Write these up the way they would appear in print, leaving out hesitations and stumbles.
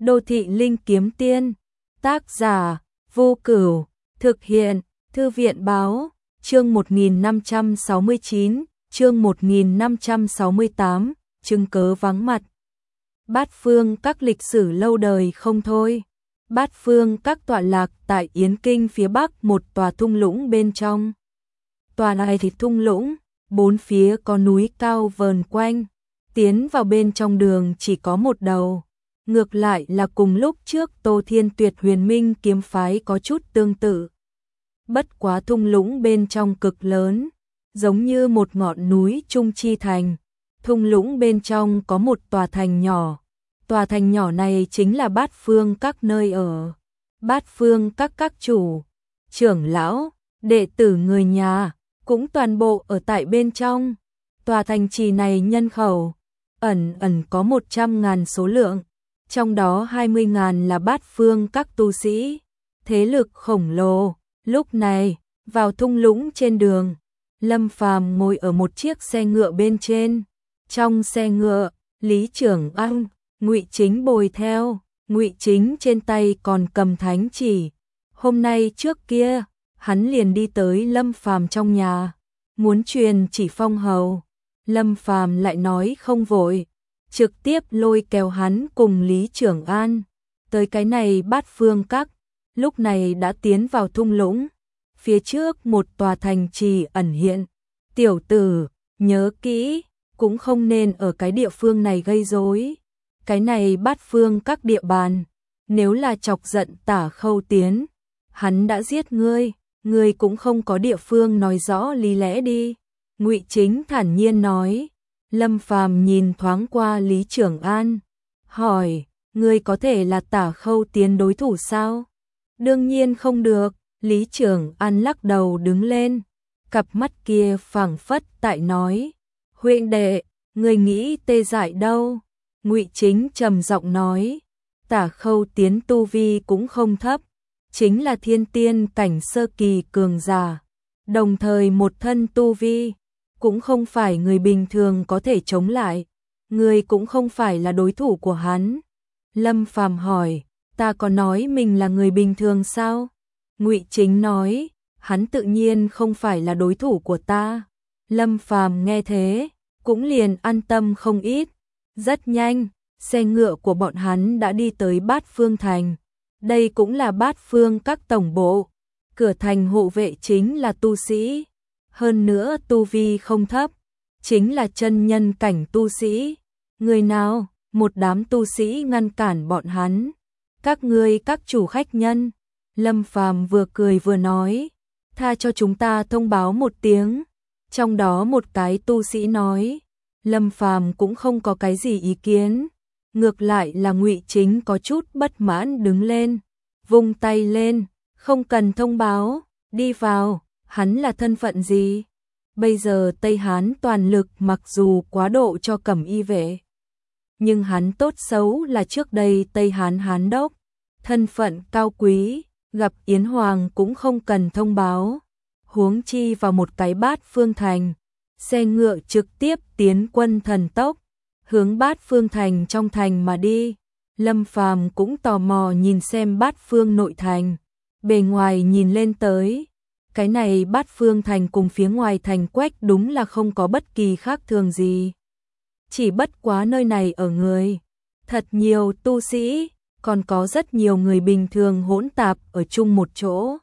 Đô thị linh kiếm tiên, tác giả, Vô Cửu, thực hiện, Thư viện báo, chương 1569, chương 1568, chứng cớ vắng mặt. Bát Phương Các lịch sử lâu đời không thôi. Bát Phương Các tọa lạc tại Yến Kinh phía bắc một tòa thung lũng bên trong. Tòa này thì thung lũng, bốn phía có núi cao vờn quanh, tiến vào bên trong đường chỉ có một đầu. Ngược lại là cùng lúc trước Tô Thiên Tuyệt Huyền Minh kiếm phái có chút tương tự. Bất quá thung lũng bên trong cực lớn, giống như một ngọn núi trung chi thành. Thung lũng bên trong có một tòa thành nhỏ. Tòa thành nhỏ này chính là Bát Phương Các nơi ở. Bát Phương các chủ, trưởng lão, đệ tử người nhà, cũng toàn bộ ở tại bên trong. Tòa thành trì này nhân khẩu, ẩn có 100.000 số lượng. Trong đó 20.000 là Bát Phương Các tu sĩ, thế lực khổng lồ. Lúc này, vào thung lũng trên đường, Lâm Phàm ngồi ở một chiếc xe ngựa bên trên. Trong xe ngựa, Lý Trưởng An, Ngụy Chính bồi theo, Ngụy Chính trên tay còn cầm thánh chỉ. Hôm nay trước kia, hắn liền đi tới Lâm Phàm trong nhà, muốn truyền chỉ phong hầu. Lâm Phàm lại nói không vội, trực tiếp lôi kéo hắn cùng Lý Trưởng An tới cái này Bát Phương Các. Lúc này đã tiến vào thung lũng, phía trước một tòa thành trì ẩn hiện. Tiểu tử, nhớ kỹ, cũng không nên ở cái địa phương này gây rối. Cái này Bát Phương Các địa bàn, nếu là chọc giận Tả Khâu Tiến, hắn đã giết ngươi cũng không có địa phương nói rõ lý lẽ đi. Ngụy Chính thản nhiên nói. Lâm Phàm nhìn thoáng qua Lý Trưởng An, hỏi, ngươi có thể là Tả Khâu Tiến đối thủ sao? Đương nhiên không được. Lý Trưởng An lắc đầu đứng lên, cặp mắt kia phảng phất tại nói, huynh đệ, ngươi nghĩ tê dại đâu? Ngụy Chính trầm giọng nói, Tả Khâu Tiến tu vi cũng không thấp, chính là thiên tiên cảnh sơ kỳ cường giả, đồng thời một thân tu vi, cũng không phải người bình thường có thể chống lại, ngươi cũng không phải là đối thủ của hắn. Lâm Phàm hỏi, ta có nói mình là người bình thường sao? Ngụy Chính nói, hắn tự nhiên không phải là đối thủ của ta. Lâm Phàm nghe thế, cũng liền an tâm không ít. Rất nhanh, xe ngựa của bọn hắn đã đi tới Bát Phương Thành. Đây cũng là Bát Phương Các tổng bộ. Cửa thành hộ vệ chính là tu sĩ. Hơn nữa tu vi không thấp, chính là chân nhân cảnh tu sĩ. Người nào? Một đám tu sĩ ngăn cản bọn hắn. Các ngươi các chủ khách nhân. Lâm Phàm vừa cười vừa nói, tha cho chúng ta thông báo một tiếng. Trong đó một cái tu sĩ nói, Lâm Phàm cũng không có cái gì ý kiến. Ngược lại là Ngụy Chính có chút bất mãn đứng lên, vung tay lên, không cần thông báo, đi vào. Hắn là thân phận gì? Bây giờ Tây Hán toàn lực mặc dù quá độ cho Cẩm Y vệ, nhưng hắn tốt xấu là trước đây Tây Hán Hán đốc, thân phận cao quý, gặp Yến Hoàng cũng không cần thông báo. Huống chi vào một cái Bát Phương Thành, xe ngựa trực tiếp tiến quân thần tốc, hướng Bát Phương Thành trong thành mà đi. Lâm Phàm cũng tò mò nhìn xem Bát Phương nội thành, bề ngoài nhìn lên tới. Cái này Bát Phương Thành cùng phía ngoài thành Quách đúng là không có bất kỳ khác thường gì. Chỉ bất quá nơi này ở người thật nhiều tu sĩ, còn có rất nhiều người bình thường hỗn tạp ở chung một chỗ.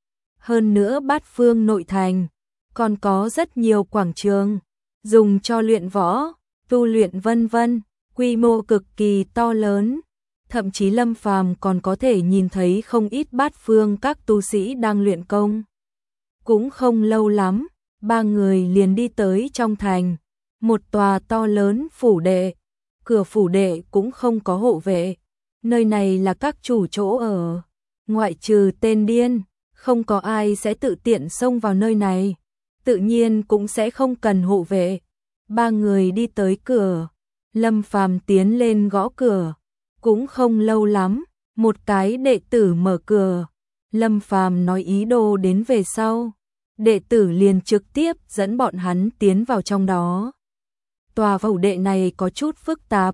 Hơn nữa Bát Phương nội thành còn có rất nhiều quảng trường dùng cho luyện võ, tu luyện vân vân, quy mô cực kỳ to lớn. Thậm chí Lâm Phàm còn có thể nhìn thấy không ít Bát Phương Các tu sĩ đang luyện công. Cũng không lâu lắm, ba người liền đi tới trong thành, một tòa to lớn phủ đệ. Cửa phủ đệ cũng không có hộ vệ, nơi này là các chủ chỗ ở, ngoại trừ tên điên, không có ai sẽ tự tiện xông vào nơi này, tự nhiên cũng sẽ không cần hộ vệ. Ba người đi tới cửa, Lâm Phàm tiến lên gõ cửa, cũng không lâu lắm, một cái đệ tử mở cửa. Lâm Phàm nói ý đồ đến về sau, đệ tử liền trực tiếp dẫn bọn hắn tiến vào trong đó. Tòa phủ đệ này có chút phức tạp,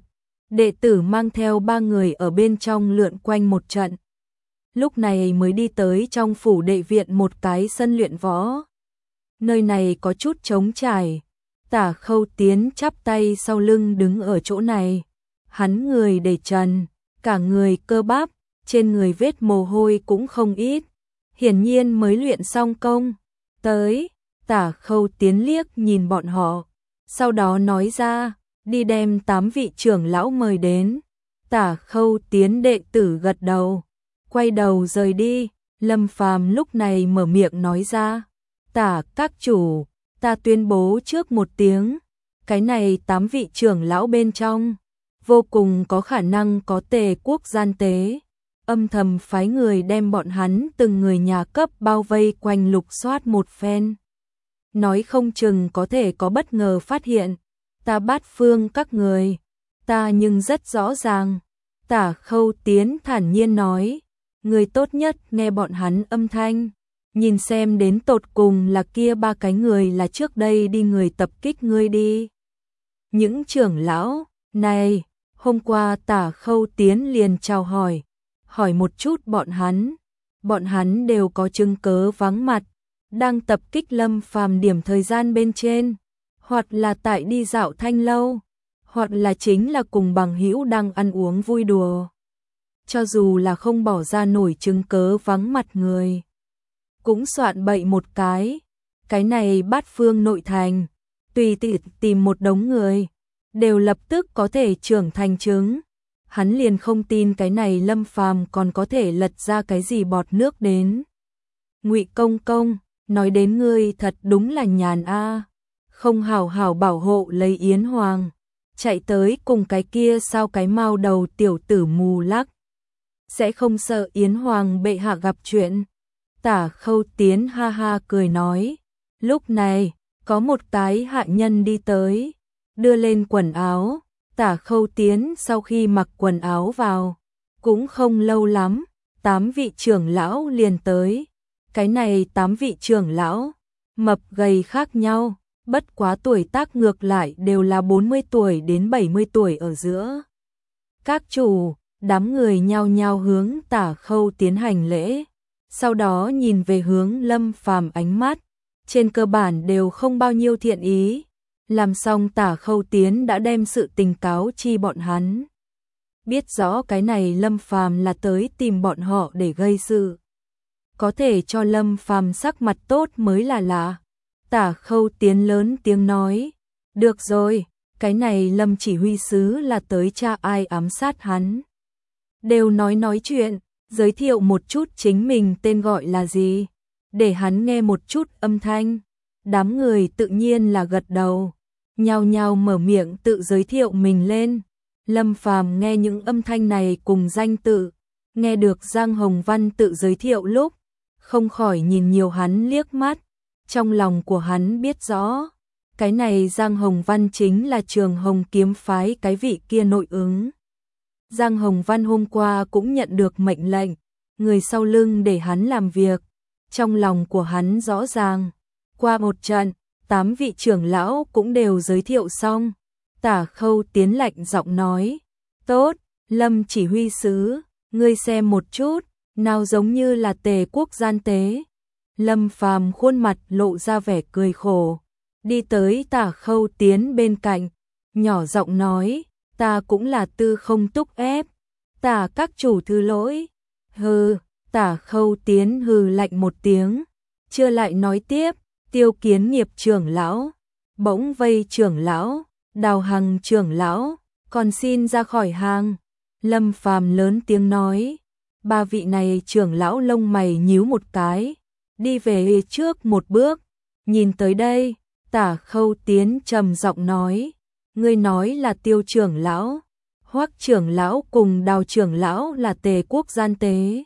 Đệ tử mang theo 3 người ở bên trong lượn quanh một trận. Lúc này mới đi tới trong phủ đệ viện một cái sân luyện võ. Nơi này có chút trống trải. Tả Khâu Tiến chắp tay sau lưng đứng ở chỗ này. Hắn người để trần, cả người cơ bắp, trên người vết mồ hôi cũng không ít. Hiển nhiên mới luyện xong công. Tới, Tả Khâu Tiến liếc nhìn bọn họ. Sau đó nói ra, đi đem 8 vị trưởng lão mời đến. Tả Khâu Tiến đệ tử gật đầu, quay đầu rời đi. Lâm Phàm lúc này mở miệng nói ra, Tả các chủ, ta tuyên bố trước một tiếng, cái này 8 vị trưởng lão bên trong, vô cùng có khả năng có Tề quốc gian tế. Âm thầm phái người đem bọn hắn từng người nhà cấp bao vây quanh lục soát một phen. Nói không chừng có thể có bất ngờ phát hiện. Ta Bát Phương các người, ta nhưng rất rõ ràng. Tả Khâu Tiến thản nhiên nói, người tốt nhất nghe bọn hắn âm thanh, nhìn xem đến tột cùng là kia 3 cái người là trước đây đi người tập kích ngươi đi. Những trưởng lão này, hôm qua Tả Khâu Tiến liền chào hỏi một chút bọn hắn đều có chứng cớ vắng mặt, đang tập kích Lâm Phàm điểm thời gian bên trên, hoặc là tại đi dạo thanh lâu, hoặc là chính là cùng bằng hữu đang ăn uống vui đùa. Cho dù là không bỏ ra nổi chứng cớ vắng mặt người, cũng soạn bậy một cái này Bát Phương nội thành, tùy tìm một đống người, đều lập tức có thể trưởng thành chứng. Hắn liền không tin cái này Lâm Phàm còn có thể lật ra cái gì bọt nước đến. Ngụy công công, nói đến ngươi thật đúng là nhàn a, không hảo hảo bảo hộ lấy Yến Hoàng, chạy tới cùng cái kia sao cái mao đầu tiểu tử mù lắc, sẽ không sợ Yến Hoàng bệ hạ gặp chuyện. Tả Khâu Tiến ha ha cười nói, lúc này có một cái hạ nhân đi tới, đưa lên quần áo. Tả Khâu Tiến sau khi mặc quần áo vào, cũng không lâu lắm, 8 vị trưởng lão liền tới. Cái này 8 vị trưởng lão, mập gầy khác nhau, bất quá tuổi tác ngược lại đều là 40 tuổi đến 70 tuổi ở giữa. Các chủ, đám người nhao nhao hướng Tả Khâu Tiến hành lễ, sau đó nhìn về hướng Lâm Phàm, ánh mắt trên cơ bản đều không bao nhiêu thiện ý. Làm xong Tả Khâu Tiến đã đem sự tình cáo chi bọn hắn. Biết rõ cái này Lâm Phàm là tới tìm bọn họ để gây sự. Có thể cho Lâm Phàm sắc mặt tốt mới là lạ. Tả Khâu Tiến lớn tiếng nói, được rồi, cái này Lâm chỉ huy sứ là tới tra ai ám sát hắn. Đều nói chuyện, giới thiệu một chút chính mình tên gọi là gì, để hắn nghe một chút âm thanh. Đám người tự nhiên là gật đầu, nhao nhao mở miệng tự giới thiệu mình lên. Lâm Phàm nghe những âm thanh này cùng danh tự, nghe được Giang Hồng Văn tự giới thiệu lúc, không khỏi nhìn nhiều hắn liếc mắt. Trong lòng của hắn biết rõ, cái này Giang Hồng Văn chính là Trường Hồng kiếm phái cái vị kia nội ứng. Giang Hồng Văn hôm qua cũng nhận được mệnh lệnh, người sau lưng để hắn làm việc. Trong lòng của hắn rõ ràng, qua một trận, 8 vị trưởng lão cũng đều giới thiệu xong. Tả Khâu Tiến lạnh giọng nói, tốt, Lâm chỉ huy sứ, ngươi xem một chút, nào giống như là Tề quốc gian tế. Lâm Phàm khuôn mặt lộ ra vẻ cười khổ, đi tới Tả Khâu Tiến bên cạnh, nhỏ giọng nói, ta cũng là tư không túc ép, Tả các chủ thứ lỗi. Hừ, Tả Khâu Tiến hừ lạnh một tiếng, chưa lại nói tiếp. Tiêu Kiến Nghiệp trưởng lão, Bỗng Vây trưởng lão, Đào Hằng trưởng lão, còn xin ra khỏi hàng. Lâm Phàm lớn tiếng nói, 3 vị này trưởng lão lông mày nhíu một cái, đi về trước một bước, nhìn tới đây. Tả Khâu Tiến trầm giọng nói, ngươi nói là Tiêu trưởng lão, Hoắc trưởng lão cùng Đào trưởng lão là Tề quốc gian tế.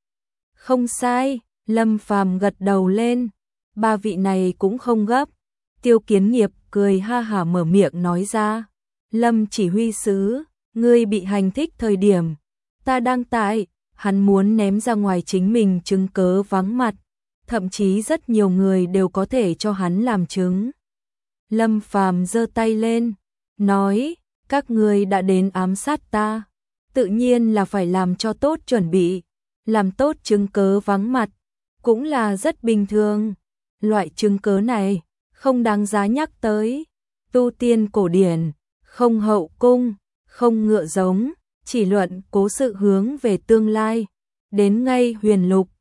Không sai, Lâm Phàm gật đầu lên. 3 vị này cũng không gấp. Tiêu Kiến Nghiệp cười ha hả mở miệng nói ra, Lâm chỉ huy sứ, ngươi bị hành thích thời điểm, ta đang tại. Hắn muốn ném ra ngoài chính mình chứng cớ vắng mặt, thậm chí rất nhiều người đều có thể cho hắn làm chứng. Lâm Phàm giơ tay lên, nói, các ngươi đã đến ám sát ta, tự nhiên là phải làm cho tốt chuẩn bị, làm tốt chứng cớ vắng mặt, cũng là rất bình thường. Loại chứng cớ này không đáng giá nhắc tới. Tu tiên cổ điển, không hậu cung, không ngựa giống, chỉ luận cố sự hướng về tương lai. Đến ngay huyền lục,